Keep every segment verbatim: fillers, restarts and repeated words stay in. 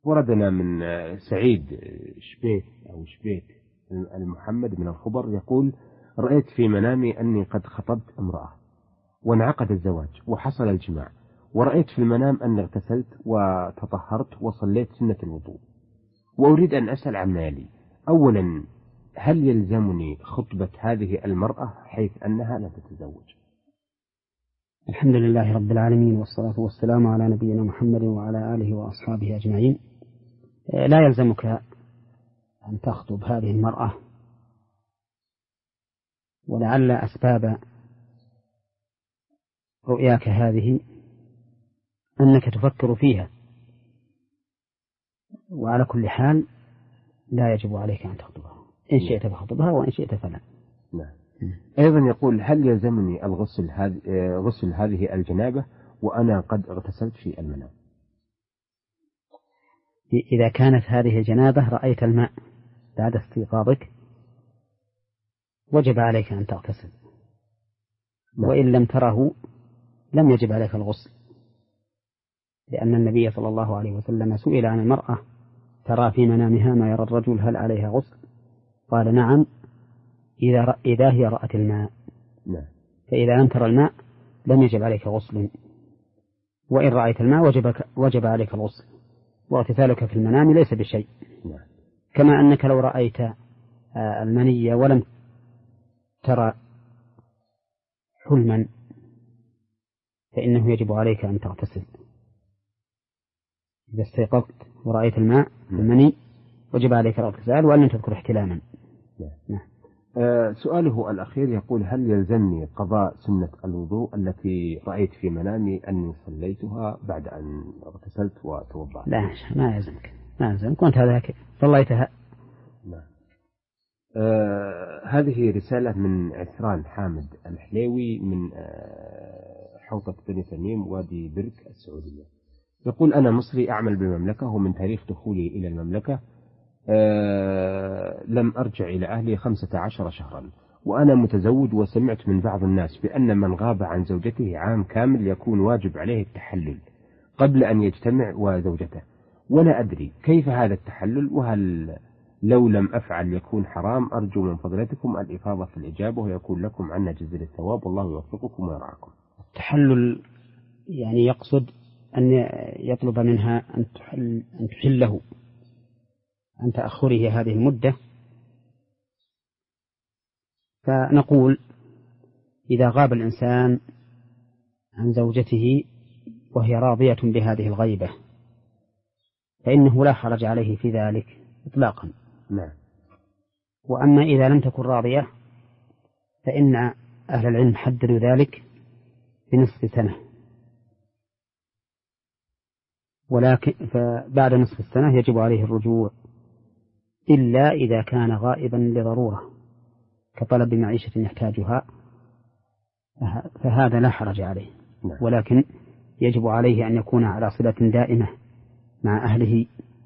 وردنا من سعيد شبيت أو شبيت المحمد من الخبر يقول: رأيت في منامي أني قد خطبت امرأة وانعقد الزواج وحصل الجماع، ورأيت في المنام أني اغتسلت وتطهرت وصليت سنة الوضوء، وأريد أن أسأل عما يلي. أولا، هل يلزمني خطبة هذه المرأة حيث أنها لا تتزوج؟ الحمد لله رب العالمين، والصلاة والسلام على نبينا محمد وعلى آله وأصحابه أجمعين. لا يلزمك أن تخطب هذه المرأة، ولعل أسباب رؤياك هذه أنك تفكر فيها، وعلى كل حال لا يجب عليك أن تخطبها، إن شئت فخطبها وإن شئت فلا. نعم. أيضا يقول: هل يلزمني الغسل هذه غسل هذه الجنابة وأنا قد اغتسلت في المنام؟ إذا كانت هذه الجنابة رأيت الماء بعد استيقاظك وجب عليك أن تغتسل، وإن لم تره لم يجب عليك الغسل، لأن النبي صلى الله عليه وسلم سئل عن المرأة ترى في منامها ما يرى الرجل هل عليها غسل؟ قال: نعم، إذا, إذا هي رأت الماء. نعم. فإذا لم ترى الماء لم يجب عليك غسل، وإن رأيت الماء وجب, وجب عليك الغسل، واغتسالك في المنام ليس بشيء. نعم. كما أنك لو رأيت المنية ولم ترى حلما فإنه يجب عليك أن تغتسل. إذا استيقظت ورأيت الماء المني وجب عليك الاغتسال وأن تذكر احتلاما. نعم. آه سؤاله الأخير يقول: هل يلزمني قضاء سنة الوضوء التي رأيت في منامي أني صليتها بعد أن اغتسلت وتوضأت؟ لا، ما يلزمك، ما يلزمك، وأنت هذاك صليتها. نعم. آه هذه رسالة من عثران حامد الحليوي من آه حوطة بني تميم وادي برك السعودية. يقول: أنا مصري أعمل بالمملكة، ومن تاريخ دخولي إلى المملكة آه لم أرجع إلى أهلي خمسة عشر شهرا، وأنا متزوج، وسمعت من بعض الناس بأن من غاب عن زوجته عام كامل يكون واجب عليه التحلل قبل أن يجتمع وزوجته، ولا أدري كيف هذا التحلل، وهل لو لم أفعل يكون حرام؟ أرجو من فضلتكم الإفاضة في الإجابة، ويكون لكم عنا جزيل الثواب، والله يوفقكم ويرعاكم. التحلل يعني يقصد أن يطلب منها أن تحل أن تحله عن تأخره هذه المدة. فنقول: إذا غاب الإنسان عن زوجته وهي راضية بهذه الغيبة فإنه لا حرج عليه في ذلك إطلاقا. نعم. وأما إذا لم تكن راضية فإن أهل العلم حددوا ذلك بنصف سنة، ولكن فبعد نصف السنة يجب عليه الرجوع، إلا إذا كان غائبا لضرورة كطلب معيشة يحتاجها، فهذا لا حرج عليه. ولكن يجب عليه أن يكون على صلة دائمة مع أهله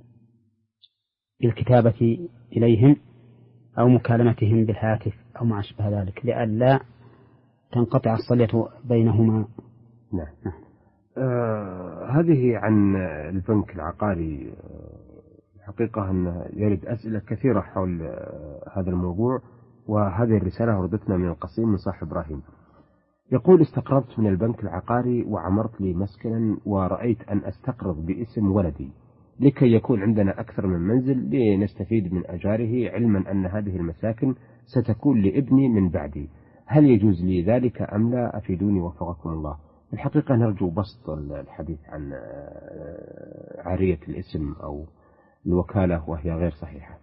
بالكتابة إليهم أو مكالمتهم بالهاتف أو ما أشبه ذلك، لئلا تنقطع الصلة بينهما. نعم. نعم. آه هذه عن البنك العقاري. حقيقة أن يرد أسئلة كثيرة حول آه هذا الموضوع، وهذه الرسالة وردتنا من القصيم من صاحب إبراهيم. يقول: استقرضت من البنك العقاري وعمرت لي مسكنا، ورأيت أن أستقرض باسم ولدي لكي يكون عندنا أكثر من منزل لنستفيد من أجاره، علما أن هذه المساكن ستكون لابني من بعدي. هل يجوز لي ذلك أم لا؟ أفيدوني وفقكم الله. الحقيقة نرجو بسط الحديث عن عارية الاسم أو الوكالة وهي غير صحيحة.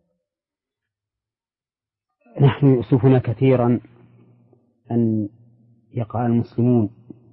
نحن يؤسفنا كثيرا أن يقع المسلمون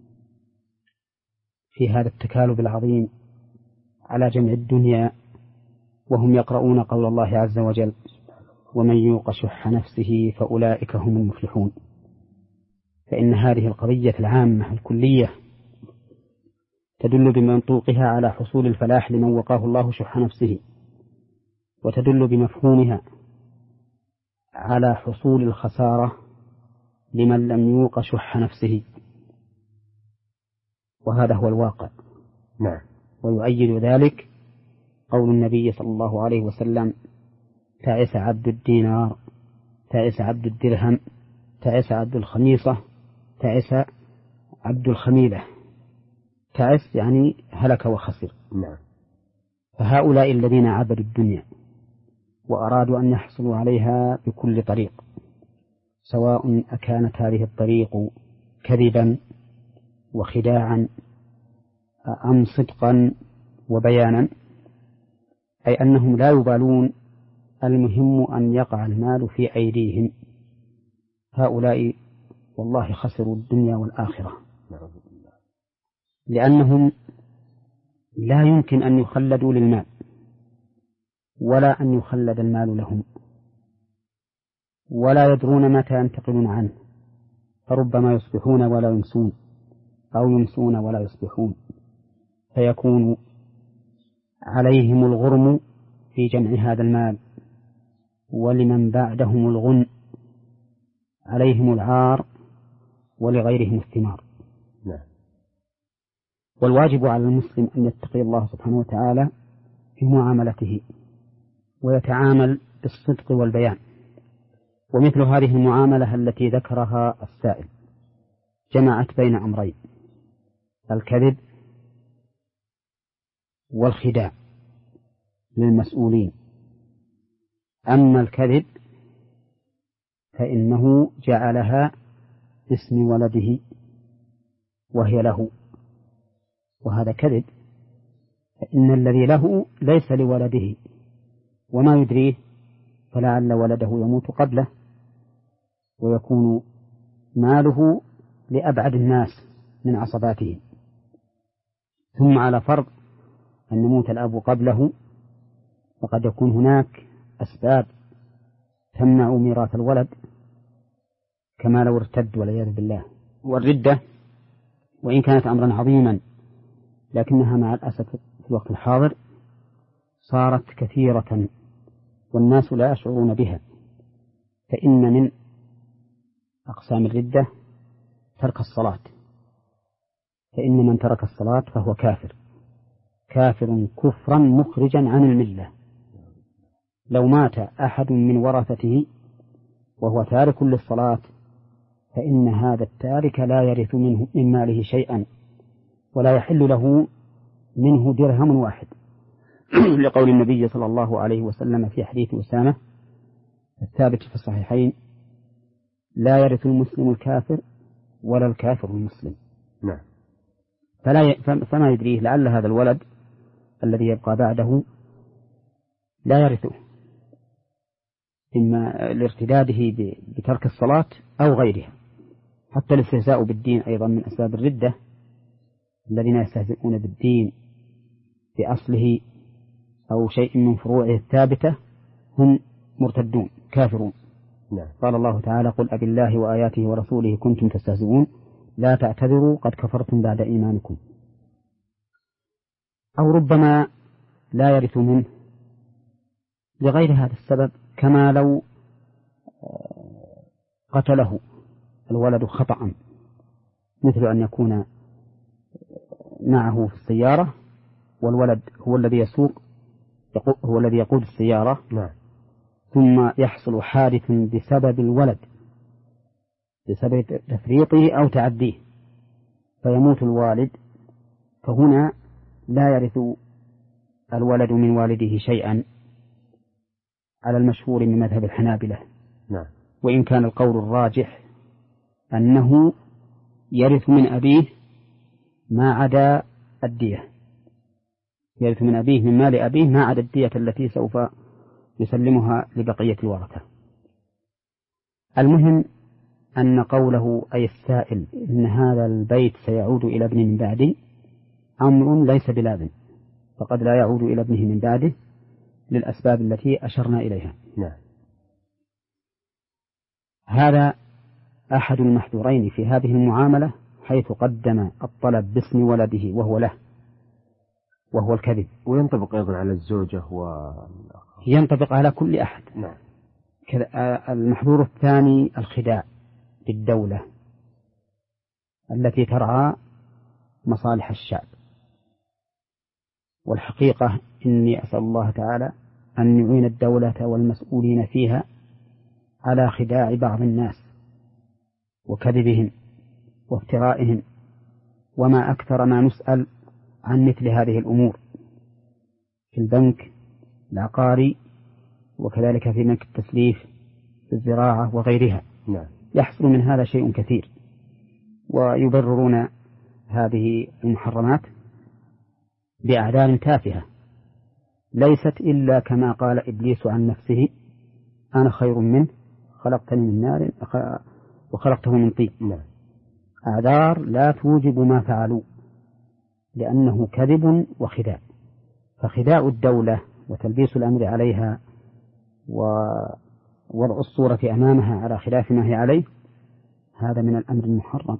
في هذا التكالب العظيم على جمع الدنيا وهم يقرؤون قول الله عز وجل: ومن يوق شح نفسه فأولئك هم المفلحون. فإن هذه القضية العامة الكلية تدل بمنطوقها على حصول الفلاح لمن وقاه الله شح نفسه، وتدل بمفهومها على حصول الخسارة لمن لم يوق شح نفسه، وهذا هو الواقع. نعم. ويؤيد ذلك قول النبي صلى الله عليه وسلم: تعس عبد الدينار، تعس عبد الدرهم، تعس عبد الخميصة، تعس عبد الخميلة. تعس يعني هلك وخسر. نعم. فهؤلاء الذين عبدوا الدنيا وأرادوا أن يحصلوا عليها بكل طريق، سواء أكانت هذه الطريق كذبا وخداعا أم صدقا وبيانا، أي أنهم لا يبالون، المهم أن يقع المال في أيديهم. هؤلاء والله خسروا الدنيا والآخرة، لأنهم لا يمكن أن يخلدوا للمال ولا أن يخلد المال لهم، ولا يدرون متى ينتقلون عنه، فربما يصبحون ولا يمسون، أو يمسون ولا يصبحون، فيكون عليهم الغرم في جمع هذا المال، ولمن بعدهم الغن، عليهم العار ولغيرهم الثمار. نعم. والواجب على المسلم أن يتقي الله سبحانه وتعالى في معاملته، ويتعامل بالصدق والبيان. ومثل هذه المعاملة التي ذكرها السائل جمعت بين أمرين: الكذب والخداع للمسؤولين. أما الكذب فإنه جعلها باسم ولده وهي له، وهذا كذب، فإن الذي له ليس لولده، وما يدريه فلعل ولده يموت قبله ويكون ماله لأبعد الناس من عصباته. ثم على فرض أن يموت الأب قبله، فقد يكون هناك أسباب تمنع ميراث الولد، كما لو ارتد والعياذ بالله. والردة وإن كانت أمرا عظيما لكنها مع الأسف في الوقت الحاضر صارت كثيرة والناس لا يشعرون بها. فإن من أقسام الردة ترك الصلاة، فإن من ترك الصلاة فهو كافر، كافر كفرا مخرجا عن الملة. لو مات أحد من ورثته وهو تارك للصلاة فإن هذا التارك لا يرث منه من ماله شيئا، ولا يحل له منه درهم واحد، لقول النبي صلى الله عليه وسلم في حديث أسامة الثابت في الصحيحين: لا يرث المسلم الكافر ولا الكافر المسلم. نعم. فلا ي... فما يدريه، لعل هذا الولد الذي يبقى بعده لا يرثه، إما لارتداده بترك الصلاة أو غيرها. حتى الاستهزاء بالدين أيضا من أسباب الردة، الذين يستهزئون بالدين بأصله أو شيء من فروعه الثابتة هم مرتدون كافرون. نعم. قال الله تعالى: قل أبي الله وآياته ورسوله كنتم تستهزئون لا تعتذروا قد كفرتم بعد إيمانكم. أو ربما لا يرث منه لغير هذا السبب، كما لو قتله الولد خطأ، مثل أن يكون معه في السيارة والولد هو الذي يسوق، هو الذي يقود السيارة. نعم. ثم يحصل حادث بسبب الولد، بسبب تفريطه أو تعديه، فيموت الوالد، فهنا لا يرث الولد من والده شيئا على المشهور من مذهب الحنابلة. نعم. وإن كان القول الراجح أنه يرث من أبيه ما عدا الدية، يرث من أبيه من مال أبيه ما عدا الدية التي سوف يسلمها لبقية الورثة. المهم أن قوله أي السائل إن هذا البيت سيعود إلى ابنه من بعده أمر ليس بلازم، فقد لا يعود إلى ابنه من بعده للأسباب التي أشرنا إليها. نعم. هذا أحد المحذورين في هذه المعاملة، حيث قدم الطلب باسم ولده وهو له، وهو الكذب. وينطبق أيضا على الزوجة و ينطبق على كل أحد. نعم. المحذور الثاني الخداع بالدولة التي ترعى مصالح الشعب، والحقيقة إني أسأل الله تعالى أن يعين الدولة والمسؤولين فيها على خداع بعض الناس وكذبهم وافترائهم، وما أكثر ما نسأل عن مثل هذه الأمور في البنك العقاري وكذلك في بنك التسليف في الزراعة وغيرها. نعم. يحصل من هذا شيء كثير، ويبررون هذه المحرمات بأعذار تافهة ليست إلا كما قال إبليس عن نفسه: أنا خير منه خلقتني من نار وخلقته من طين. نعم. أعذار لا توجب ما فعلوا، لأنه كذب وخداع. فخداع الدولة وتلبيس الأمر عليها ووضع الصورة أمامها على خلاف ما هي عليه هذا من الأمر المحرم.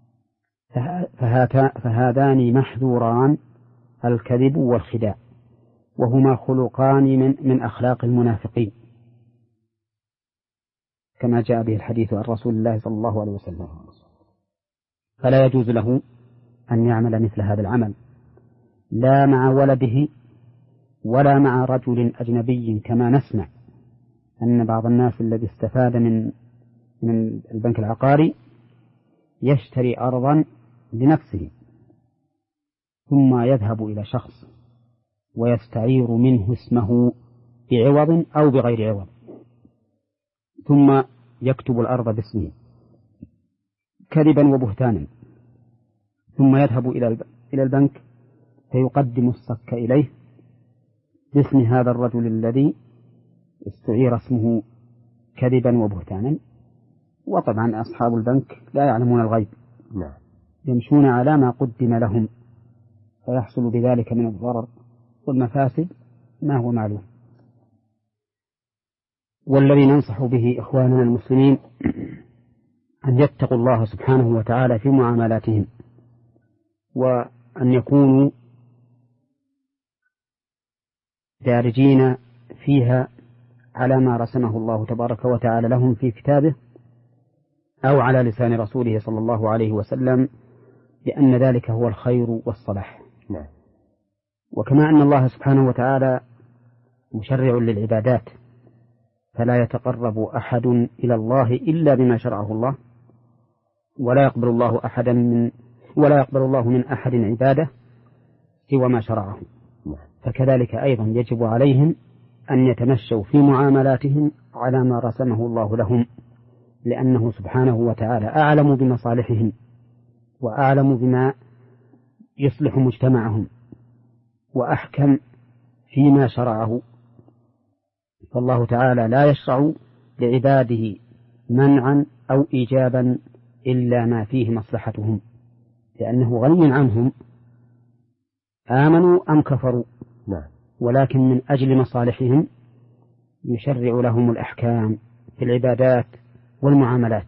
فهذان محذوران، الكذب والخداع، وهما خلقان من, من أخلاق المنافقين كما جاء به الحديث عن رسول الله صلى الله عليه وسلم. فلا يجوز له أن يعمل مثل هذا العمل، لا مع ولده ولا مع رجل أجنبي، كما نسمع أن بعض الناس الذي استفاد من من البنك العقاري يشتري أرضا لنفسه ثم يذهب إلى شخص ويستعير منه اسمه بعوض أو بغير عوض، ثم يكتب الأرض باسمه كذبا وبهتانا، ثم يذهب إلى البنك فيقدم الصك إليه باسم هذا الرجل الذي استعير اسمه كذبا وبهتانا. وطبعا أصحاب البنك لا يعلمون الغيب، نعم، يمشون على ما قدم لهم، فيحصل بذلك من الضرر والمفاسد ما هو معلوم. والذي ننصح به إخواننا المسلمين أن يتقوا الله سبحانه وتعالى في معاملاتهم، وأن يكونوا دارجين فيها على ما رسمه الله تبارك وتعالى لهم في كتابه أو على لسان رسوله صلى الله عليه وسلم، لأن ذلك هو الخير والصلاح. نعم. وكما أن الله سبحانه وتعالى مشرع للعبادات، فلا يتقرب أحد إلى الله إلا بما شرعه الله، ولا يقبل الله أحدا من ولا يقبل الله من أحد عبادة سوى ما شرعه. فكذلك أيضا يجب عليهم أن يتمشوا في معاملاتهم على ما رسمه الله لهم، لأنه سبحانه وتعالى أعلم بمصالحهم وأعلم بما يصلح مجتمعهم وأحكم فيما شرعه. فالله تعالى لا يشرع لعباده منعا أو إيجابا إلا ما فيه مصلحتهم، لأنه غني عنهم آمنوا أم كفروا، ولكن من أجل مصالحهم يشرع لهم الأحكام في العبادات والمعاملات،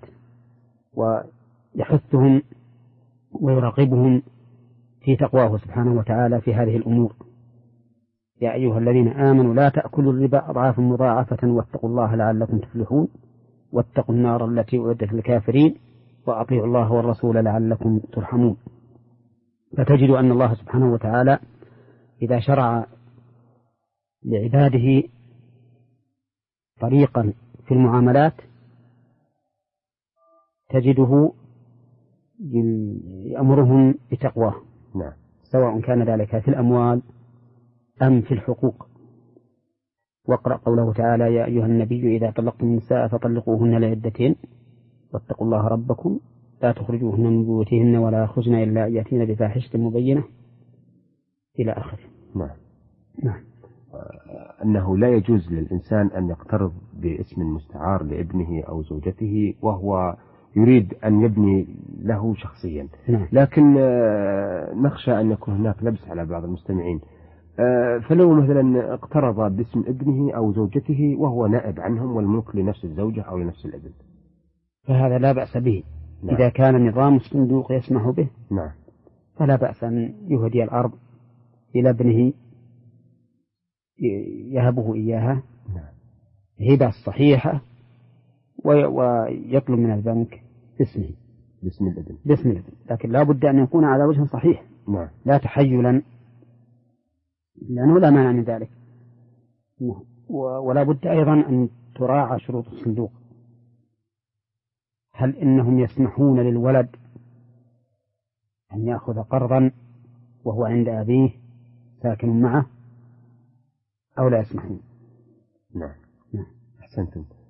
ويحثهم ويراقبهم في تقواه سبحانه وتعالى في هذه الأمور. يا أيها الذين آمنوا لا تأكلوا الربا أضعافا مضاعفة واتقوا الله لعلكم تفلحون واتقوا النار التي أعدت للكافرين وأطيعوا الله والرسول لعلكم ترحمون. فتجد أن الله سبحانه وتعالى إذا شرع لعباده طريقا في المعاملات تجده يأمرهم بتقواه، نعم، سواء كان ذلك في الأموال أم في الحقوق. واقرأ قوله تعالى: يا أيها النبي إذا طلقتم النساء فطلقوهن لعدتهن واتقوا الله ربكم لا تخرجوهن من بيوتهن ولا يخرجن إلا أن يأتين بفاحشة مبينة إلى آخره. نعم. نعم. أنه لا يجوز للإنسان أن يقترض باسم مستعار لابنه أو زوجته وهو يريد أن يبني له شخصيا. نعم. لكن نخشى أن يكون هناك لبس على بعض المستمعين، فلو مثلا اقترض باسم ابنه أو زوجته وهو نائب عنهم والملك لنفس الزوجة أو لنفس الابن، فهذا لا بأس به. نعم. إذا كان نظام الصندوق يسمح به، نعم، فلا بأس أن يهدي الأرض إلى ابنه يهبه إياها، نعم، هبة صحيحة، ويطلب من البنك اسمه باسم الابن باسم الابن، لكن لا بد أن يكون على وجه صحيح، نعم، لا تحيلا لأنه لا مانع من ذلك. ولا بد أيضا أن تراعى شروط الصندوق. هل إنهم يسمحون للولد أن يأخذ قرضا وهو عند أبيه ساكن معه أو لا يسمحون؟ نعم. نعم. أحسنتم.